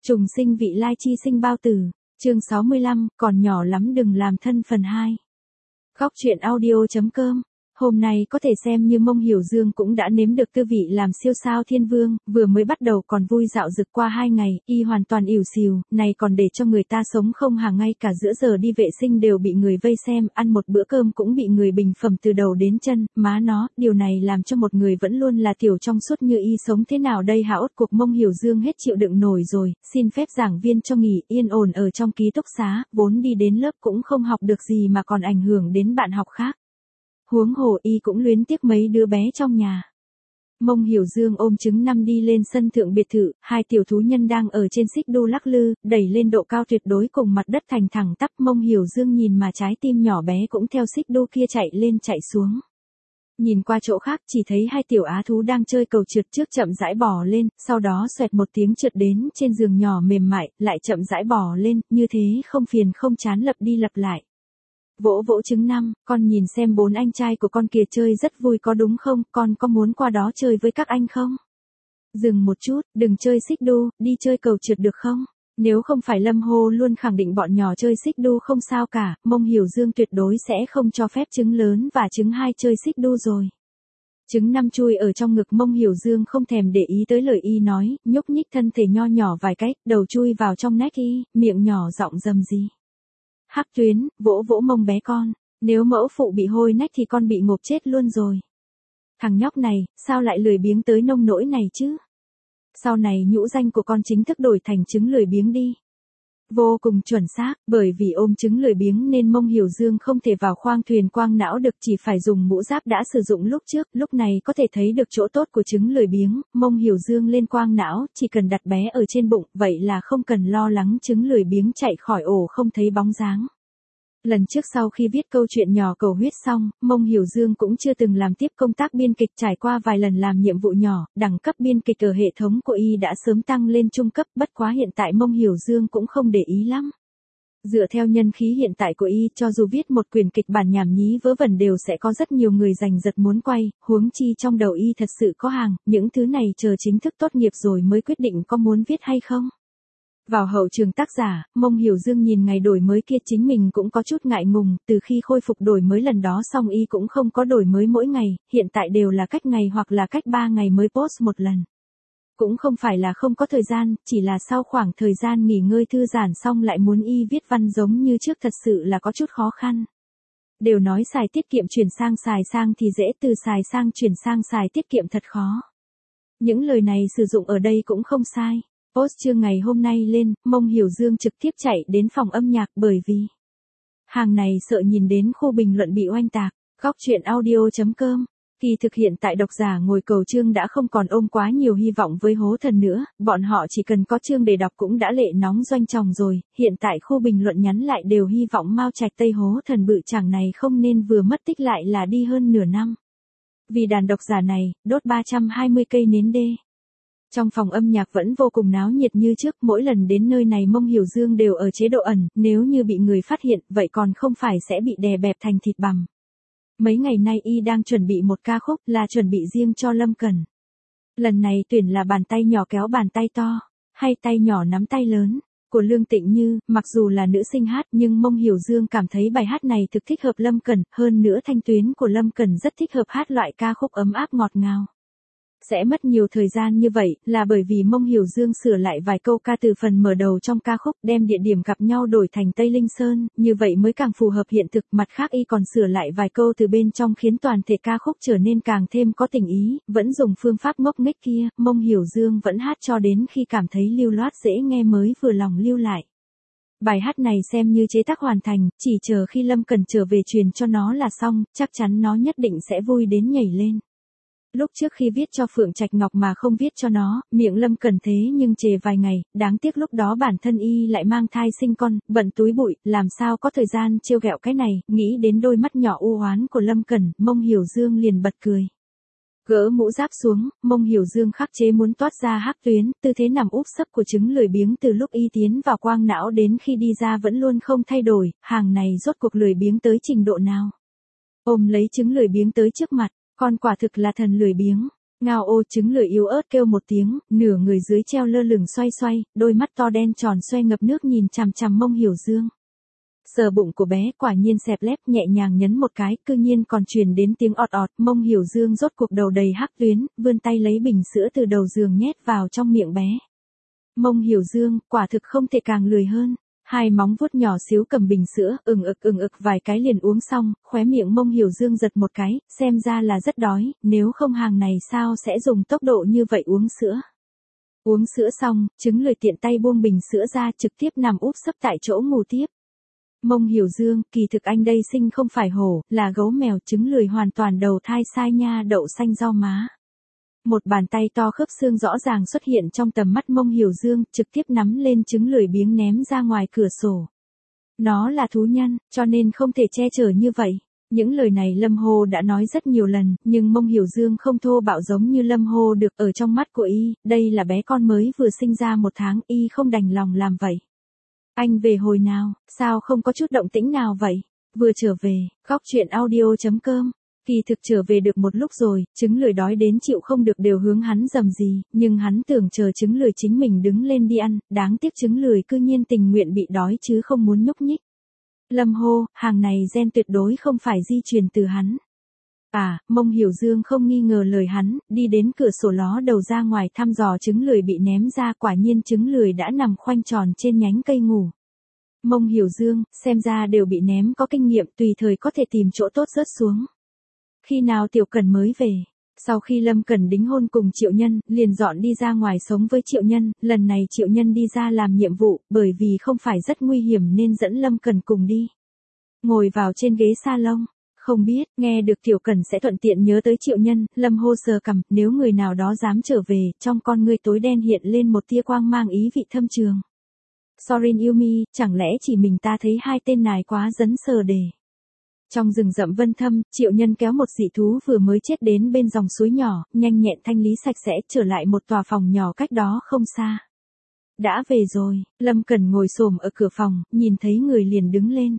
Trùng sinh vị lai chi sinh bao tử, chương 65, còn nhỏ lắm đừng làm thân phần 2. Góc truyện audio.com. Hôm nay có thể xem như Mông Hiểu Dương cũng đã nếm được tư vị làm siêu sao thiên vương, vừa mới bắt đầu còn vui dạo dực qua 2 ngày, y hoàn toàn ỉu xìu, này còn để cho người ta sống không hàng, ngay cả giữa giờ đi vệ sinh đều bị người vây xem, ăn một bữa cơm cũng bị người bình phẩm từ đầu đến chân, má nó, điều này làm cho một người vẫn luôn là tiểu trong suốt như y sống thế nào đây hả? Ốt cuộc Mông Hiểu Dương hết chịu đựng nổi rồi, xin phép giảng viên cho nghỉ, yên ổn ở trong ký túc xá, vốn đi đến lớp cũng không học được gì mà còn ảnh hưởng đến bạn học khác. Huống hồ y cũng luyến tiếc mấy đứa bé trong nhà. Mông Hiểu Dương ôm trứng 5 đi lên sân thượng biệt thự, hai tiểu thú nhân đang ở trên xích đu lắc lư, đẩy lên độ cao tuyệt đối cùng mặt đất thành thẳng tắp. Mông Hiểu Dương nhìn mà trái tim nhỏ bé cũng theo xích đu kia chạy lên chạy xuống. Nhìn qua chỗ khác chỉ thấy hai tiểu á thú đang chơi cầu trượt, trước chậm rãi bò lên, sau đó xoẹt một tiếng trượt đến trên giường nhỏ mềm mại, lại chậm rãi bò lên, như thế không phiền không chán lặp đi lặp lại. Vỗ vỗ trứng 5, con nhìn xem 4 anh trai của con kìa chơi rất vui có đúng không, con có muốn qua đó chơi với các anh không? Dừng một chút, đừng chơi xích đu, đi chơi cầu trượt được không? Nếu không phải Lâm Hô luôn khẳng định bọn nhỏ chơi xích đu không sao cả, Mông Hiểu Dương tuyệt đối sẽ không cho phép trứng lớn và trứng 2 chơi xích đu rồi. Trứng 5 chui ở trong ngực Mông Hiểu Dương không thèm để ý tới lời y nói, nhúc nhích thân thể nho nhỏ vài cái, đầu chui vào trong nách y, miệng nhỏ giọng rầm rì. Hắc Tuyến, vỗ vỗ mông bé con, nếu mẫu phụ bị hôi nách thì con bị ngộp chết luôn rồi. Thằng nhóc này, sao lại lười biếng tới nông nỗi này chứ? Sau này nhũ danh của con chính thức đổi thành trứng lười biếng đi. Vô cùng chuẩn xác, bởi vì ôm trứng lười biếng nên Mông Hiểu Dương không thể vào khoang thuyền quang não được, chỉ phải dùng mũ giáp đã sử dụng lúc trước, lúc này có thể thấy được chỗ tốt của trứng lười biếng. Mông Hiểu Dương lên quang não, chỉ cần đặt bé ở trên bụng, vậy là không cần lo lắng trứng lười biếng chạy khỏi ổ không thấy bóng dáng. Lần trước sau khi viết câu chuyện nhỏ cầu huyết xong, Mông Hiểu Dương cũng chưa từng làm tiếp công tác biên kịch, trải qua vài lần làm nhiệm vụ nhỏ, đẳng cấp biên kịch ở hệ thống của y đã sớm tăng lên trung cấp, bất quá hiện tại Mông Hiểu Dương cũng không để ý lắm. Dựa theo nhân khí hiện tại của y, cho dù viết một quyển kịch bản nhảm nhí vớ vẩn đều sẽ có rất nhiều người giành giật muốn quay, huống chi trong đầu y thật sự có hàng, những thứ này chờ chính thức tốt nghiệp rồi mới quyết định có muốn viết hay không. Vào hậu trường tác giả, Mông Hiểu Dương nhìn ngày đổi mới kia chính mình cũng có chút ngại ngùng, từ khi khôi phục đổi mới lần đó xong y cũng không có đổi mới mỗi ngày, hiện tại đều là cách ngày hoặc là cách 3 ngày mới post một lần. Cũng không phải là không có thời gian, chỉ là sau khoảng thời gian nghỉ ngơi thư giãn xong lại muốn y viết văn giống như trước thật sự là có chút khó khăn. Đều nói xài tiết kiệm chuyển sang xài sang thì dễ, từ xài sang chuyển sang xài tiết kiệm thật khó. Những lời này sử dụng ở đây cũng không sai. Post chương ngày hôm nay lên, Mông Hiểu Dương trực tiếp chạy đến phòng âm nhạc bởi vì hàng này sợ nhìn đến khu bình luận bị oanh tạc. Góc truyện audio.com. Kỳ thực hiện tại độc giả ngồi cầu chương đã không còn ôm quá nhiều hy vọng với Hố Thần nữa, bọn họ chỉ cần có chương để đọc cũng đã lệ nóng doanh tròng rồi, hiện tại khu bình luận nhắn lại đều hy vọng Mao Trạch Tây Hố Thần bự chảng này không nên vừa mất tích lại là đi hơn nửa năm. Vì đàn độc giả này, đốt 320 cây nến đê. Trong phòng âm nhạc vẫn vô cùng náo nhiệt như trước, mỗi lần đến nơi này Mông Hiểu Dương đều ở chế độ ẩn, nếu như bị người phát hiện, vậy còn không phải sẽ bị đè bẹp thành thịt bằm. Mấy ngày nay y đang chuẩn bị một ca khúc, là chuẩn bị riêng cho Lâm Cẩn. Lần này tuyển là bàn tay nhỏ kéo bàn tay to, hay tay nhỏ nắm tay lớn, của Lương Tịnh Như, mặc dù là nữ sinh hát nhưng Mông Hiểu Dương cảm thấy bài hát này thực thích hợp Lâm Cẩn, hơn nữa thanh tuyến của Lâm Cẩn rất thích hợp hát loại ca khúc ấm áp ngọt ngào. Sẽ mất nhiều thời gian như vậy, là bởi vì Mông Hiểu Dương sửa lại vài câu ca từ phần mở đầu trong ca khúc, đem địa điểm gặp nhau đổi thành Tây Linh Sơn, như vậy mới càng phù hợp hiện thực, mặt khác y còn sửa lại vài câu từ bên trong khiến toàn thể ca khúc trở nên càng thêm có tình ý, vẫn dùng phương pháp ngốc nghếch kia, Mông Hiểu Dương vẫn hát cho đến khi cảm thấy lưu loát dễ nghe mới vừa lòng lưu lại. Bài hát này xem như chế tác hoàn thành, chỉ chờ khi Lâm Cẩn trở về truyền cho nó là xong, chắc chắn nó nhất định sẽ vui đến nhảy lên. Lúc trước khi viết cho Phượng Trạch Ngọc mà không viết cho nó, miệng Lâm Cẩn thế nhưng chề vài ngày, đáng tiếc lúc đó bản thân y lại mang thai sinh con, bận túi bụi, làm sao có thời gian trêu ghẹo cái này, nghĩ đến đôi mắt nhỏ u oán của Lâm Cẩn, Mông Hiểu Dương liền bật cười. Gỡ mũ giáp xuống, Mông Hiểu Dương khắc chế muốn toát ra hắc tuyến, tư thế nằm úp sấp của trứng lười biếng từ lúc y tiến vào quang não đến khi đi ra vẫn luôn không thay đổi, hàng này rốt cuộc lười biếng tới trình độ nào. Ôm lấy trứng lười biếng tới trước mặt. Con quả thực là thần lười biếng. Ngao ô, trứng lười yếu ớt kêu một tiếng, nửa người dưới treo lơ lửng xoay xoay, đôi mắt to đen tròn xoe ngập nước nhìn chằm chằm Mông Hiểu Dương. Sờ bụng của bé quả nhiên xẹp lép, nhẹ nhàng nhấn một cái, cư nhiên còn truyền đến tiếng ọt ọt. Mông Hiểu Dương rốt cuộc đầu đầy hắc tuyến, vươn tay lấy bình sữa từ đầu giường nhét vào trong miệng bé. Mông Hiểu Dương, quả thực không thể càng lười hơn. Hai móng vuốt nhỏ xíu cầm bình sữa, ừng ực vài cái liền uống xong, khóe miệng Mông Hiểu Dương giật một cái, xem ra là rất đói, nếu không hàng này sao sẽ dùng tốc độ như vậy uống sữa. Uống sữa xong, trứng lười tiện tay buông bình sữa ra, trực tiếp nằm úp sấp tại chỗ ngủ tiếp. Mông Hiểu Dương, kỳ thực anh đây sinh không phải hổ, là gấu mèo. Trứng lười hoàn toàn đầu thai sai nha, đậu xanh rau má. Một bàn tay to khớp xương rõ ràng xuất hiện trong tầm mắt Mông Hiểu Dương, trực tiếp nắm lên trứng lười biếng ném ra ngoài cửa sổ. Nó là thú nhân, cho nên không thể che chở như vậy. Những lời này Lâm Hô đã nói rất nhiều lần, nhưng Mông Hiểu Dương không thô bạo giống như Lâm Hô được. Ở trong mắt của y, đây là bé con mới vừa sinh ra 1 tháng, y không đành lòng làm vậy. Anh về hồi nào, sao không có chút động tĩnh nào vậy? Vừa trở về, Góc Chuyện Audio.com. Kỳ thực trở về được một lúc rồi, trứng lười đói đến chịu không được đều hướng hắn rầm rì, nhưng hắn tưởng chờ trứng lười chính mình đứng lên đi ăn, đáng tiếc trứng lười cư nhiên tình nguyện bị đói chứ không muốn nhúc nhích. Lâm hô, hàng này gen tuyệt đối không phải di truyền từ hắn. À, Mông Hiểu Dương không nghi ngờ lời hắn, đi đến cửa sổ ló đầu ra ngoài thăm dò trứng lười bị ném ra, quả nhiên trứng lười đã nằm khoanh tròn trên nhánh cây ngủ. Mông Hiểu Dương, xem ra đều bị ném có kinh nghiệm, tùy thời có thể tìm chỗ tốt rớt xuống. Khi nào Tiểu Cẩn mới về? Sau khi Lâm Cẩn đính hôn cùng Triệu Nhân, liền dọn đi ra ngoài sống với Triệu Nhân, lần này Triệu Nhân đi ra làm nhiệm vụ, bởi vì không phải rất nguy hiểm nên dẫn Lâm Cẩn cùng đi. Ngồi vào trên ghế salon, không biết, nghe được Tiểu Cẩn sẽ thuận tiện nhớ tới Triệu Nhân, Lâm hô sờ cằm, nếu người nào đó dám trở về, trong con ngươi tối đen hiện lên một tia quang mang ý vị thâm trường. Sorin Yumi, chẳng lẽ chỉ mình ta thấy hai tên này quá dấn sờ đề. Trong rừng rậm Vân Thâm, Triệu Nhân kéo một dị thú vừa mới chết đến bên dòng suối nhỏ, nhanh nhẹn thanh lý sạch sẽ, trở lại một tòa phòng nhỏ cách đó không xa. Đã về rồi, Lâm Cẩn ngồi xổm ở cửa phòng, nhìn thấy người liền đứng lên.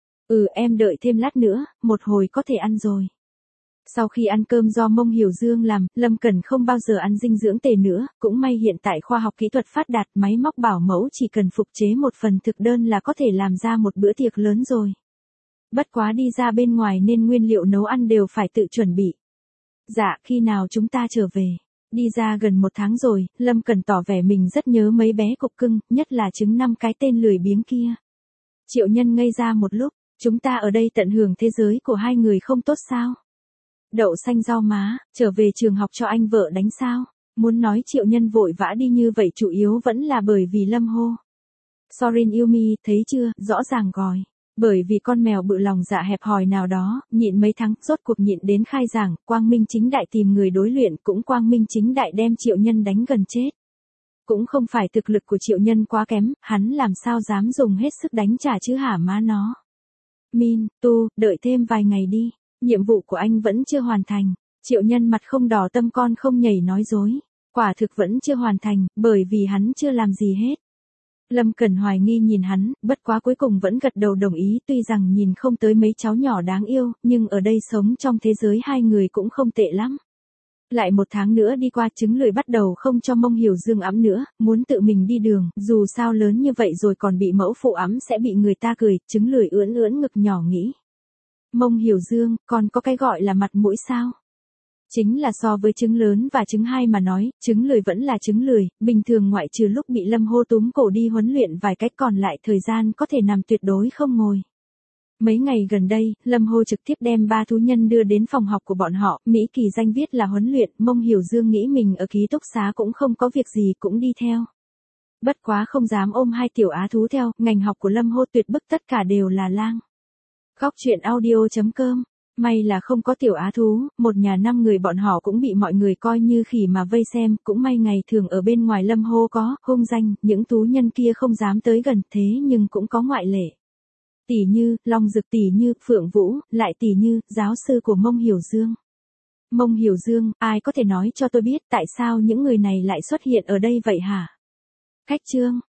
Em đợi thêm lát nữa, một hồi có thể ăn rồi. Sau khi ăn cơm do Mông Hiểu Dương làm, Lâm Cẩn không bao giờ ăn dinh dưỡng tề nữa, cũng may hiện tại khoa học kỹ thuật phát đạt, máy móc bảo mẫu chỉ cần phục chế một phần thực đơn là có thể làm ra một bữa tiệc lớn rồi. Bất quá đi ra bên ngoài nên nguyên liệu nấu ăn đều phải tự chuẩn bị. Dạ, khi nào chúng ta trở về? Đi ra gần 1 tháng rồi, Lâm Cẩn tỏ vẻ mình rất nhớ mấy bé cục cưng, nhất là trứng 5 cái tên lười biếng kia. Triệu Nhân ngây ra một lúc, chúng ta ở đây tận hưởng thế giới của hai người không tốt sao? Đậu xanh rau má, trở về trường học cho anh vợ đánh sao? Muốn nói Triệu Nhân vội vã đi như vậy chủ yếu vẫn là bởi vì Lâm hô. Sorin Yumi, thấy chưa, rõ ràng gọi. Bởi vì con mèo bự lòng dạ hẹp hòi nào đó, nhịn mấy tháng, rốt cuộc nhịn đến khai giảng, quang minh chính đại tìm người đối luyện, cũng quang minh chính đại đem Triệu Nhân đánh gần chết. Cũng không phải thực lực của Triệu Nhân quá kém, hắn làm sao dám dùng hết sức đánh trả chứ hả má nó. Min, tu, đợi thêm vài ngày đi, nhiệm vụ của anh vẫn chưa hoàn thành. Triệu Nhân mặt không đỏ tâm con không nhảy nói dối. Quả thực vẫn chưa hoàn thành, bởi vì hắn chưa làm gì hết. Lâm Cẩn hoài nghi nhìn hắn, bất quá cuối cùng vẫn gật đầu đồng ý, tuy rằng nhìn không tới mấy cháu nhỏ đáng yêu, nhưng ở đây sống trong thế giới hai người cũng không tệ lắm. Lại 1 tháng nữa đi qua, trứng lười bắt đầu không cho Mông Hiểu Dương ẵm nữa, muốn tự mình đi đường, dù sao lớn như vậy rồi còn bị mẫu phụ ẵm sẽ bị người ta cười, trứng lười ưỡn ưỡn ngực nhỏ nghĩ. Mông Hiểu Dương, còn có cái gọi là mặt mũi sao? Chính là so với trứng lớn và trứng 2 mà nói, trứng lười vẫn là trứng lười, bình thường ngoại trừ lúc bị Lâm hô túm cổ đi huấn luyện vài cách còn lại thời gian có thể nằm tuyệt đối không ngồi. Mấy ngày gần đây, Lâm hô trực tiếp đem 3 thú nhân đưa đến phòng học của bọn họ, Mỹ kỳ danh viết là huấn luyện, Mông Hiểu Dương nghĩ mình ở ký túc xá cũng không có việc gì cũng đi theo. Bất quá không dám ôm 2 tiểu á thú theo, ngành học của Lâm hô tuyệt bức tất cả đều là lang. Góc Chuyện Audio.com. May là không có tiểu á thú, một nhà 5 người bọn họ cũng bị mọi người coi như khỉ mà vây xem, cũng may ngày thường ở bên ngoài Lâm hô có, hung danh, những thú nhân kia không dám tới gần, thế nhưng cũng có ngoại lệ. Tỷ như, Long Dực, tỷ như, Phượng Vũ, lại tỷ như, giáo sư của Mông Hiểu Dương. Mông Hiểu Dương, ai có thể nói cho tôi biết tại sao những người này lại xuất hiện ở đây vậy hả? Khách trương,